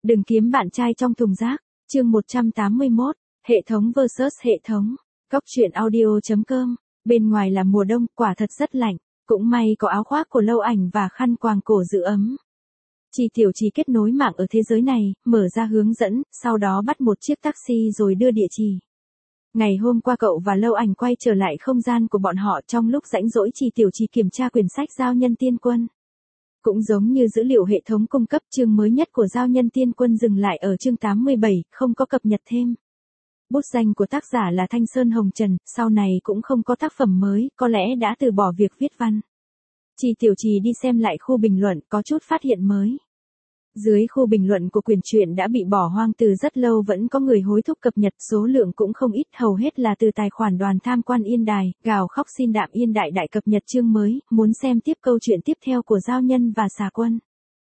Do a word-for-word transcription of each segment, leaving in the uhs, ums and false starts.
Đừng kiếm bạn trai trong thùng rác. Chương một trăm tám mươi mốt, hệ thống versus hệ thống. Góc truyện audio chấm com. Bên ngoài là mùa đông, quả thật rất lạnh, cũng may có áo khoác của Lâu Ảnh và khăn quàng cổ giữ ấm. Chi Tiểu Trì kết nối mạng ở thế giới này, mở ra hướng dẫn, sau đó bắt một chiếc taxi rồi đưa địa chỉ. Ngày hôm qua cậu và Lâu Ảnh quay trở lại không gian của bọn họ, trong lúc rảnh rỗi Chi Tiểu Trì kiểm tra quyển sách Giao Nhân Tiên Quân. Cũng giống như dữ liệu hệ thống cung cấp, chương mới nhất của Giao Nhân Tiên Quân dừng lại ở chương tám mươi bảy, không có cập nhật thêm. Bút danh của tác giả là Thanh Sơn Hồng Trần, sau này cũng không có tác phẩm mới, có lẽ đã từ bỏ việc viết văn. Chi Tiểu Trì đi xem lại khu bình luận, có chút phát hiện mới. Dưới khu bình luận của quyển truyện đã bị bỏ hoang từ rất lâu vẫn có người hối thúc cập nhật, số lượng cũng không ít, hầu hết là từ tài khoản Đoàn Tham Quan Yên Đài, gào khóc xin Đạm Yên Đại Đại cập nhật chương mới, muốn xem tiếp câu chuyện tiếp theo của Giao Nhân và Xà Quân.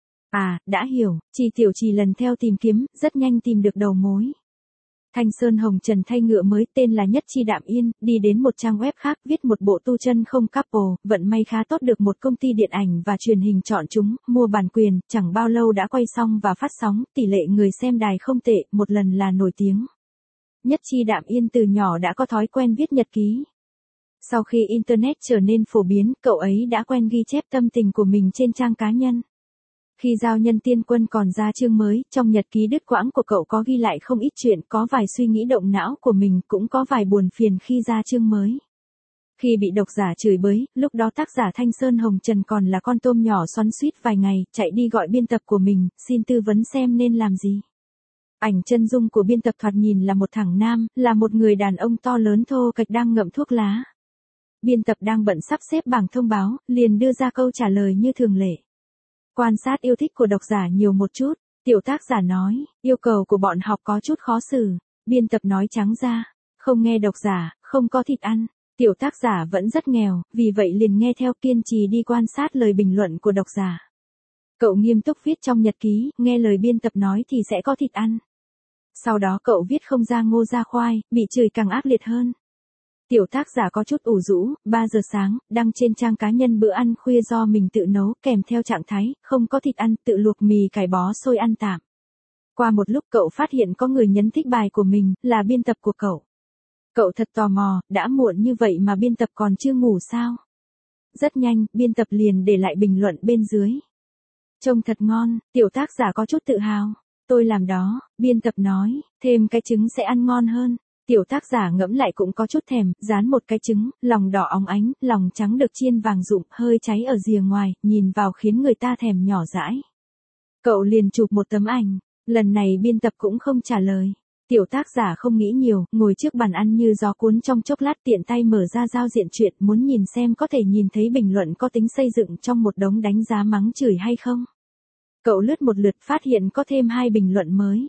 À, đã hiểu, Chi Tiểu Trì lần theo tìm kiếm, rất nhanh tìm được đầu mối. Thanh Sơn Hồng Trần thay ngựa mới, tên là Nhất Chi Đạm Yên, đi đến một trang web khác, viết một bộ tu chân không couple, vận may khá tốt được một công ty điện ảnh và truyền hình chọn chúng, mua bản quyền, chẳng bao lâu đã quay xong và phát sóng, tỷ lệ người xem đài không tệ, một lần là nổi tiếng. Nhất Chi Đạm Yên từ nhỏ đã có thói quen viết nhật ký. Sau khi Internet trở nên phổ biến, cậu ấy đã quen ghi chép tâm tình của mình trên trang cá nhân. Khi Giao Nhân Tiên Quân còn ra chương mới, trong nhật ký đứt quãng của cậu có ghi lại không ít chuyện, có vài suy nghĩ động não của mình, cũng có vài buồn phiền khi ra chương mới. Khi bị độc giả chửi bới, lúc đó tác giả Thanh Sơn Hồng Trần còn là con tôm nhỏ xoắn xuýt vài ngày, chạy đi gọi biên tập của mình, xin tư vấn xem nên làm gì. Ảnh chân dung của biên tập thoạt nhìn là một thằng nam, là một người đàn ông to lớn thô kệch đang ngậm thuốc lá. Biên tập đang bận sắp xếp bảng thông báo, liền đưa ra câu trả lời như thường lệ. Quan sát yêu thích của độc giả nhiều một chút, tiểu tác giả nói, yêu cầu của bọn học có chút khó xử. Biên tập nói trắng ra, không nghe độc giả, không có thịt ăn. Tiểu tác giả vẫn rất nghèo, vì vậy liền nghe theo, kiên trì đi quan sát lời bình luận của độc giả. Cậu nghiêm túc viết trong nhật ký, nghe lời biên tập nói thì sẽ có thịt ăn. Sau đó cậu viết không ra ngô ra khoai, bị chửi càng ác liệt hơn. Tiểu tác giả có chút ủ rũ, ba giờ sáng, đăng trên trang cá nhân bữa ăn khuya do mình tự nấu, kèm theo trạng thái, không có thịt ăn, tự luộc mì cải bó xôi ăn tạm. Qua một lúc cậu phát hiện có người nhấn thích bài của mình, là biên tập của cậu. Cậu thật tò mò, đã muộn như vậy mà biên tập còn chưa ngủ sao? Rất nhanh, biên tập liền để lại bình luận bên dưới. Trông thật ngon, tiểu tác giả có chút tự hào. Tôi làm đó, biên tập nói, thêm cái trứng sẽ ăn ngon hơn. Tiểu tác giả ngẫm lại cũng có chút thèm, dán một cái trứng, lòng đỏ óng ánh, lòng trắng được chiên vàng rụm, hơi cháy ở rìa ngoài, nhìn vào khiến người ta thèm nhỏ dãi. Cậu liền chụp một tấm ảnh, lần này biên tập cũng không trả lời. Tiểu tác giả không nghĩ nhiều, ngồi trước bàn ăn như gió cuốn, trong chốc lát tiện tay mở ra giao diện truyện, muốn nhìn xem có thể nhìn thấy bình luận có tính xây dựng trong một đống đánh giá mắng chửi hay không. Cậu lướt một lượt phát hiện có thêm hai bình luận mới.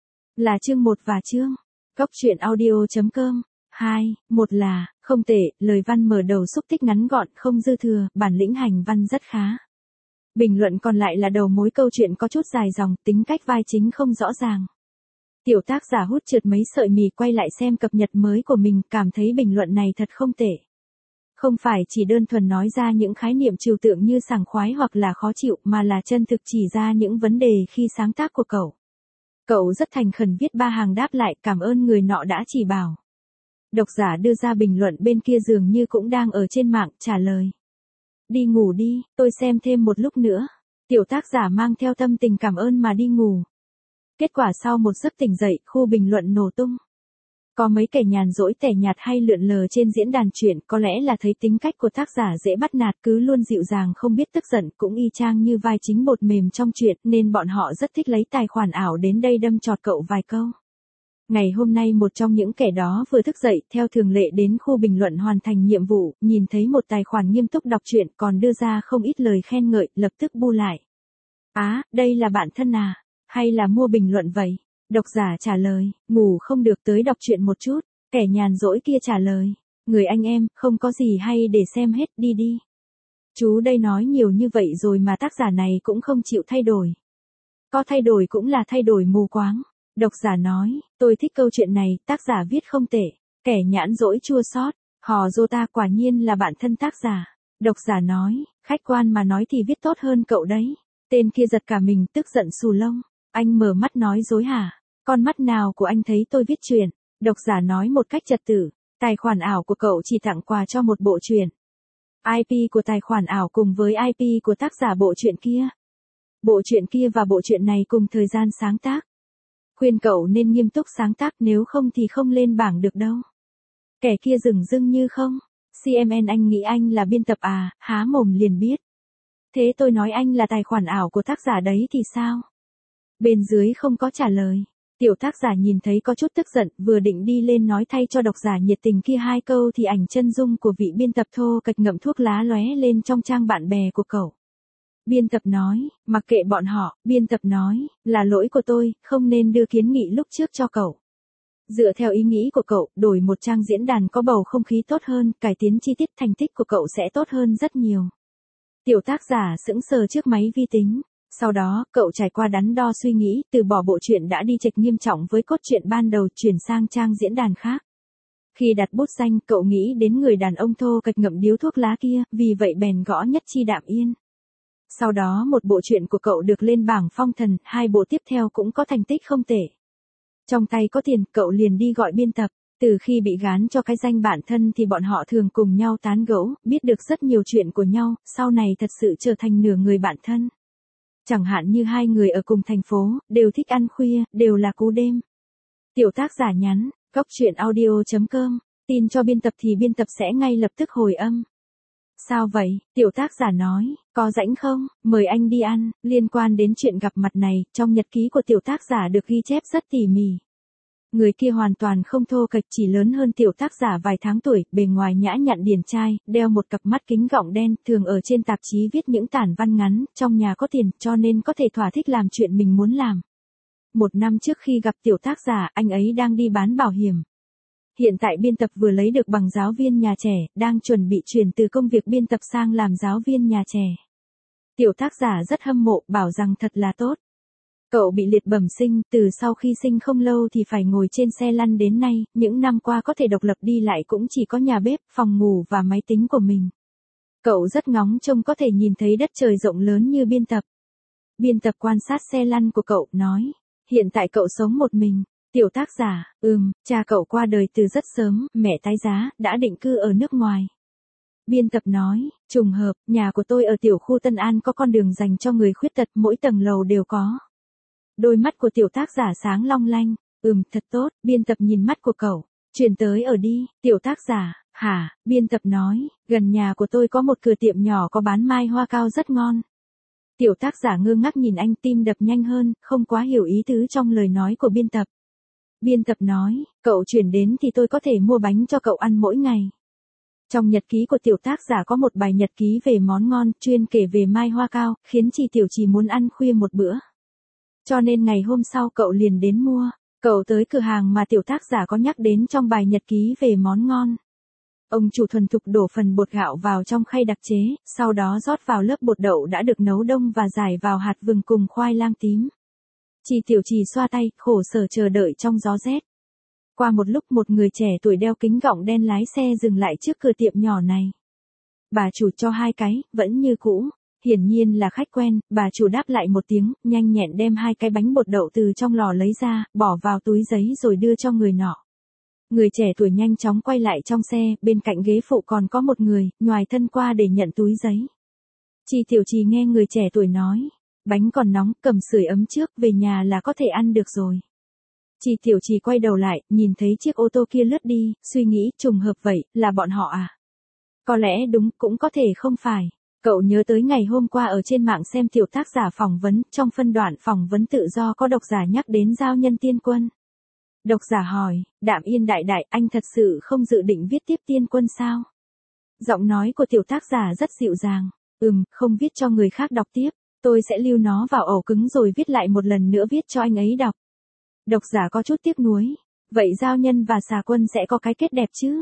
Là chương một và chương Góc truyện audio chấm com. hai, một là, không tệ, lời văn mở đầu xúc tích ngắn gọn, không dư thừa, bản lĩnh hành văn rất khá. Bình luận còn lại là đầu mối câu chuyện có chút dài dòng, tính cách vai chính không rõ ràng. Tiểu tác giả hút trượt mấy sợi mì, quay lại xem cập nhật mới của mình, cảm thấy bình luận này thật không tệ. Không phải chỉ đơn thuần nói ra những khái niệm trừu tượng như sảng khoái hoặc là khó chịu, mà là chân thực chỉ ra những vấn đề khi sáng tác của cậu. Cậu rất thành khẩn viết ba hàng đáp lại, cảm ơn người nọ đã chỉ bảo. Độc giả đưa ra bình luận bên kia dường như cũng đang ở trên mạng, trả lời. Đi ngủ đi, tôi xem thêm một lúc nữa. Tiểu tác giả mang theo tâm tình cảm ơn mà đi ngủ. Kết quả sau một giấc tỉnh dậy, khu bình luận nổ tung. Có mấy kẻ nhàn rỗi tẻ nhạt hay lượn lờ trên diễn đàn truyện, có lẽ là thấy tính cách của tác giả dễ bắt nạt, cứ luôn dịu dàng không biết tức giận, cũng y chang như vai chính bột mềm trong truyện, nên bọn họ rất thích lấy tài khoản ảo đến đây đâm chọt cậu vài câu. Ngày hôm nay một trong những kẻ đó vừa thức dậy, theo thường lệ đến khu bình luận hoàn thành nhiệm vụ, nhìn thấy một tài khoản nghiêm túc đọc truyện còn đưa ra không ít lời khen ngợi, lập tức bu lại. Á, à, đây là bạn thân à? Hay là mua bình luận vậy? Độc giả trả lời, ngủ không được tới đọc truyện một chút. Kẻ nhàn rỗi kia trả lời, người anh em, không có gì hay để xem hết, đi đi. Chú đây nói nhiều như vậy rồi mà tác giả này cũng không chịu thay đổi. Có thay đổi cũng là thay đổi mù quáng. Độc giả nói, tôi thích câu chuyện này, tác giả viết không tệ. Kẻ nhãn rỗi chua xót, hò dô ta quả nhiên là bạn thân tác giả. Độc giả nói, khách quan mà nói thì viết tốt hơn cậu đấy. Tên kia giật cả mình, tức giận xù lông. Anh mở mắt nói dối hả? Con mắt nào của anh thấy tôi viết truyện? Độc giả nói một cách trật tự. Tài khoản ảo của cậu chỉ tặng quà cho một bộ truyện. i pê của tài khoản ảo cùng với i pê của tác giả bộ truyện kia. Bộ truyện kia và bộ truyện này cùng thời gian sáng tác. Khuyên cậu nên nghiêm túc sáng tác, nếu không thì không lên bảng được đâu. Kẻ kia dửng dưng như không. xê em en anh nghĩ anh là biên tập à, há mồm liền biết. Thế tôi nói anh là tài khoản ảo của tác giả đấy thì sao? Bên dưới không có trả lời. Tiểu tác giả nhìn thấy có chút tức giận, vừa định đi lên nói thay cho độc giả nhiệt tình kia hai câu thì ảnh chân dung của vị biên tập thô kệch ngậm thuốc lá lóe lên trong trang bạn bè của cậu. Biên tập nói, mặc kệ bọn họ, biên tập nói, là lỗi của tôi, không nên đưa kiến nghị lúc trước cho cậu. Dựa theo ý nghĩ của cậu, đổi một trang diễn đàn có bầu không khí tốt hơn, cải tiến chi tiết thành tích của cậu sẽ tốt hơn rất nhiều. Tiểu tác giả sững sờ trước máy vi tính. Sau đó, cậu trải qua đắn đo suy nghĩ, từ bỏ bộ truyện đã đi chệch nghiêm trọng với cốt truyện ban đầu, chuyển sang trang diễn đàn khác. Khi đặt bút danh, cậu nghĩ đến người đàn ông thô kệch ngậm điếu thuốc lá kia, vì vậy bèn gõ nhất chi đạm yên. Sau đó một bộ truyện của cậu được lên bảng phong thần, hai bộ tiếp theo cũng có thành tích không tệ. Trong tay có tiền, cậu liền đi gọi biên tập. Từ khi bị gán cho cái danh bạn thân thì bọn họ thường cùng nhau tán gẫu, biết được rất nhiều chuyện của nhau, sau này thật sự trở thành nửa người bạn thân. Chẳng hạn như hai người ở cùng thành phố, đều thích ăn khuya, đều là cú đêm. Tiểu tác giả nhắn, góc truyện audio chấm com, tin cho biên tập thì biên tập sẽ ngay lập tức hồi âm. Sao vậy? Tiểu tác giả nói, có rảnh không? Mời anh đi ăn. Liên quan đến chuyện gặp mặt này, trong nhật ký của tiểu tác giả được ghi chép rất tỉ mỉ. Người kia hoàn toàn không thô kệch, chỉ lớn hơn tiểu tác giả vài tháng tuổi, bề ngoài nhã nhặn điển trai, đeo một cặp mắt kính gọng đen, thường ở trên tạp chí viết những tản văn ngắn, trong nhà có tiền, cho nên có thể thỏa thích làm chuyện mình muốn làm. Một năm trước khi gặp tiểu tác giả, anh ấy đang đi bán bảo hiểm. Hiện tại biên tập vừa lấy được bằng giáo viên nhà trẻ, đang chuẩn bị chuyển từ công việc biên tập sang làm giáo viên nhà trẻ. Tiểu tác giả rất hâm mộ, bảo rằng thật là tốt. Cậu bị liệt bẩm sinh, từ sau khi sinh không lâu thì phải ngồi trên xe lăn đến nay, những năm qua có thể độc lập đi lại cũng chỉ có nhà bếp, phòng ngủ và máy tính của mình. Cậu rất ngóng trông có thể nhìn thấy đất trời rộng lớn như biên tập. Biên tập quan sát xe lăn của cậu, nói, hiện tại cậu sống một mình. Tiểu tác giả, ừm, cha cậu qua đời từ rất sớm, mẹ tái giá, đã định cư ở nước ngoài. Biên tập nói, trùng hợp, nhà của tôi ở tiểu khu Tân An có con đường dành cho người khuyết tật, mỗi tầng lầu đều có. Đôi mắt của tiểu tác giả sáng long lanh, ừm, thật tốt, biên tập nhìn mắt của cậu, chuyển tới ở đi, tiểu tác giả, hả, biên tập nói, gần nhà của tôi có một cửa tiệm nhỏ có bán mai hoa cao rất ngon. Tiểu tác giả ngơ ngác nhìn anh, tim đập nhanh hơn, không quá hiểu ý tứ trong lời nói của biên tập. Biên tập nói, cậu chuyển đến thì tôi có thể mua bánh cho cậu ăn mỗi ngày. Trong nhật ký của tiểu tác giả có một bài nhật ký về món ngon, chuyên kể về mai hoa cao, khiến chị Tiểu Trì muốn ăn khuya một bữa. Cho nên ngày hôm sau cậu liền đến mua. Cậu tới cửa hàng mà tiểu tác giả có nhắc đến trong bài nhật ký về món ngon. Ông chủ thuần thục đổ phần bột gạo vào trong khay đặc chế, sau đó rót vào lớp bột đậu đã được nấu đông và rải vào hạt vừng cùng khoai lang tím. Chị Tiểu Trì xoa tay, khổ sở chờ đợi trong gió rét. Qua một lúc một người trẻ tuổi đeo kính gọng đen lái xe dừng lại trước cửa tiệm nhỏ này. Bà chủ cho hai cái, vẫn như cũ. Hiển nhiên là khách quen, bà chủ đáp lại một tiếng, nhanh nhẹn đem hai cái bánh bột đậu từ trong lò lấy ra, bỏ vào túi giấy rồi đưa cho người nọ. Người trẻ tuổi nhanh chóng quay lại trong xe, bên cạnh ghế phụ còn có một người, nhoài thân qua để nhận túi giấy. Chị Tiểu Trì nghe người trẻ tuổi nói, bánh còn nóng, cầm sưởi ấm trước, về nhà là có thể ăn được rồi. Chị Tiểu Trì quay đầu lại, nhìn thấy chiếc ô tô kia lướt đi, suy nghĩ, trùng hợp vậy, là bọn họ à? Có lẽ đúng, cũng có thể không phải. Cậu nhớ tới ngày hôm qua ở trên mạng xem tiểu tác giả phỏng vấn, trong phân đoạn phỏng vấn tự do có độc giả nhắc đến giao nhân tiên quân. Độc giả hỏi, Đạm Yên đại đại, anh thật sự không dự định viết tiếp tiên quân sao? Giọng nói của tiểu tác giả rất dịu dàng, ừm, không viết cho người khác đọc tiếp, tôi sẽ lưu nó vào ổ cứng rồi viết lại một lần nữa viết cho anh ấy đọc. Độc giả có chút tiếc nuối, vậy giao nhân và xà quân sẽ có cái kết đẹp chứ?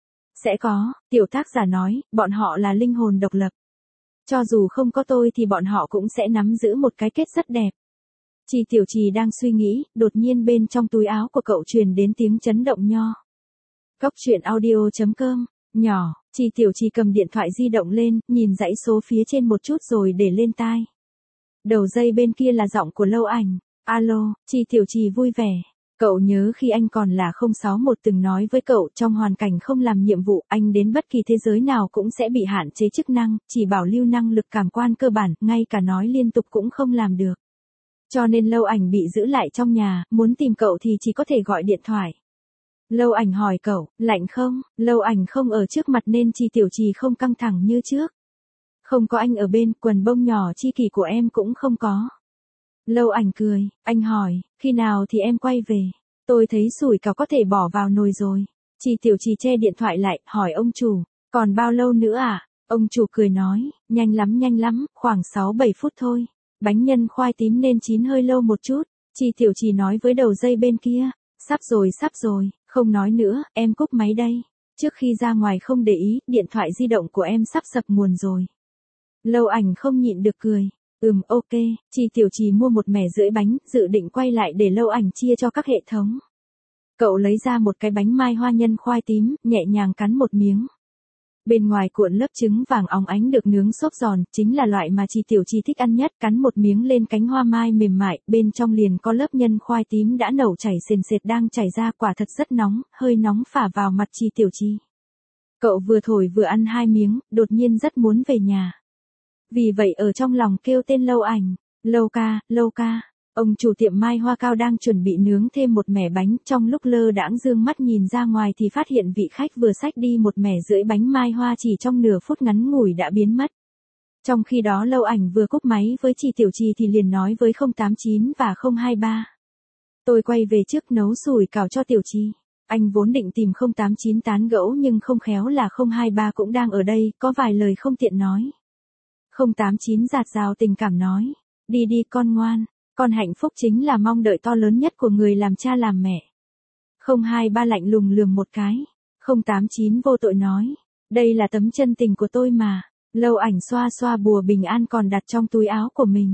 Sẽ có, tiểu tác giả nói, bọn họ là linh hồn độc lập. Cho dù không có tôi thì bọn họ cũng sẽ nắm giữ một cái kết rất đẹp. Chị Tiểu Trì đang suy nghĩ, đột nhiên bên trong túi áo của cậu truyền đến tiếng chấn động nho. Góc truyện audio chấm com, nhỏ, chị Tiểu Trì cầm điện thoại di động lên, nhìn dãy số phía trên một chút rồi để lên tai. Đầu dây bên kia là giọng của Lâu Ảnh. Alo, Chi Tiểu Trì vui vẻ. Cậu nhớ khi anh còn là không sáu một từng nói với cậu trong hoàn cảnh không làm nhiệm vụ, anh đến bất kỳ thế giới nào cũng sẽ bị hạn chế chức năng, chỉ bảo lưu năng lực cảm quan cơ bản, ngay cả nói liên tục cũng không làm được. Cho nên Lâu Ảnh bị giữ lại trong nhà, muốn tìm cậu thì chỉ có thể gọi điện thoại. Lâu Ảnh hỏi cậu, lạnh không? Lâu Ảnh không ở trước mặt nên Chi Tiểu Trì không căng thẳng như trước. Không có anh ở bên, quần bông nhỏ chi kỷ của em cũng không có. Lâu Ảnh cười, anh hỏi, khi nào thì em quay về? Tôi thấy sủi cảo có thể bỏ vào nồi rồi. Chi Tiểu Trì che điện thoại lại, hỏi ông chủ, còn bao lâu nữa à? Ông chủ cười nói, nhanh lắm nhanh lắm, khoảng sáu bảy phút thôi. Bánh nhân khoai tím nên chín hơi lâu một chút. Chi Tiểu Trì nói với đầu dây bên kia, sắp rồi sắp rồi, không nói nữa, em cúp máy đây. Trước khi ra ngoài không để ý, điện thoại di động của em sắp sập nguồn rồi. Lâu Ảnh không nhịn được cười. Ừm ok, Chi Tiểu Trì mua một mẻ rưỡi bánh, dự định quay lại để Lâu Ảnh chia cho các hệ thống. Cậu lấy ra một cái bánh mai hoa nhân khoai tím, nhẹ nhàng cắn một miếng. Bên ngoài cuộn lớp trứng vàng óng ánh được nướng xốp giòn, chính là loại mà Chi Tiểu Trì thích ăn nhất, cắn một miếng lên cánh hoa mai mềm mại, bên trong liền có lớp nhân khoai tím đã nấu chảy sền sệt đang chảy ra, quả thật rất nóng, hơi nóng phả vào mặt Chi Tiểu Trì. Cậu vừa thổi vừa ăn hai miếng, đột nhiên rất muốn về nhà. Vì vậy ở trong lòng kêu tên Lâu Ảnh, Lâu ca, Lâu ca. Ông chủ tiệm mai hoa cao đang chuẩn bị nướng thêm một mẻ bánh, trong lúc lơ đãng dương mắt nhìn ra ngoài thì phát hiện vị khách vừa xách đi một mẻ rưỡi bánh mai hoa chỉ trong nửa phút ngắn ngủi đã biến mất. Trong khi đó Lâu Ảnh vừa cúp máy với Chi Tiểu Trì thì liền nói với không tám chín và không hai ba. Tôi quay về trước nấu sủi cảo cho Tiểu Trì. Anh vốn định tìm không tám chín tán gẫu nhưng không khéo là không hai ba cũng đang ở đây, có vài lời không tiện nói. không tám chín dạt dào tình cảm nói, đi đi con ngoan, con hạnh phúc chính là mong đợi to lớn nhất của người làm cha làm mẹ. không hai ba lạnh lùng lườm một cái, không tám chín vô tội nói, đây là tấm chân tình của tôi mà. Lâu Ảnh xoa xoa bùa bình an còn đặt trong túi áo của mình.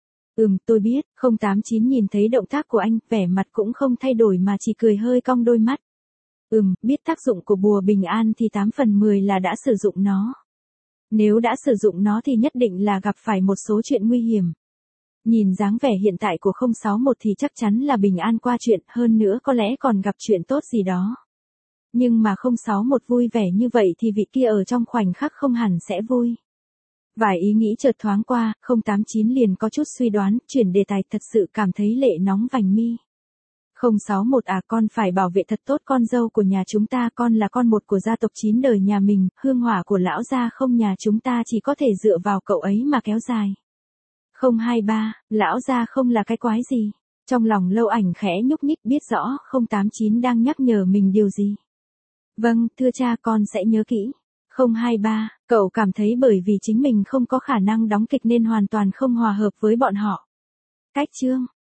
Ừm tôi biết, không tám chín nhìn thấy động tác của anh, vẻ mặt cũng không thay đổi mà chỉ cười hơi cong đôi mắt. Ừm, biết tác dụng của bùa bình an thì tám phần mười là đã sử dụng nó. Nếu đã sử dụng nó thì nhất định là gặp phải một số chuyện nguy hiểm. Nhìn dáng vẻ hiện tại của không sáu một thì chắc chắn là bình an qua chuyện, hơn nữa có lẽ còn gặp chuyện tốt gì đó. Nhưng mà không sáu một vui vẻ như vậy thì vị kia ở trong khoảnh khắc không hẳn sẽ vui. Vài ý nghĩ chợt thoáng qua, không tám chín liền có chút suy đoán, chuyển đề tài, thật sự cảm thấy lệ nóng vành mi. không sáu một à, con phải bảo vệ thật tốt con dâu của nhà chúng ta, con là con một của gia tộc chín đời nhà mình, hương hỏa của lão gia không nhà chúng ta chỉ có thể dựa vào cậu ấy mà kéo dài. không hai ba, lão gia không là cái quái gì. Trong lòng Lâu Ảnh khẽ nhúc nhích, biết rõ không tám chín đang nhắc nhở mình điều gì. Vâng, thưa cha, con sẽ nhớ kỹ. không hai ba, cậu cảm thấy bởi vì chính mình không có khả năng đóng kịch nên hoàn toàn không hòa hợp với bọn họ. Cách chương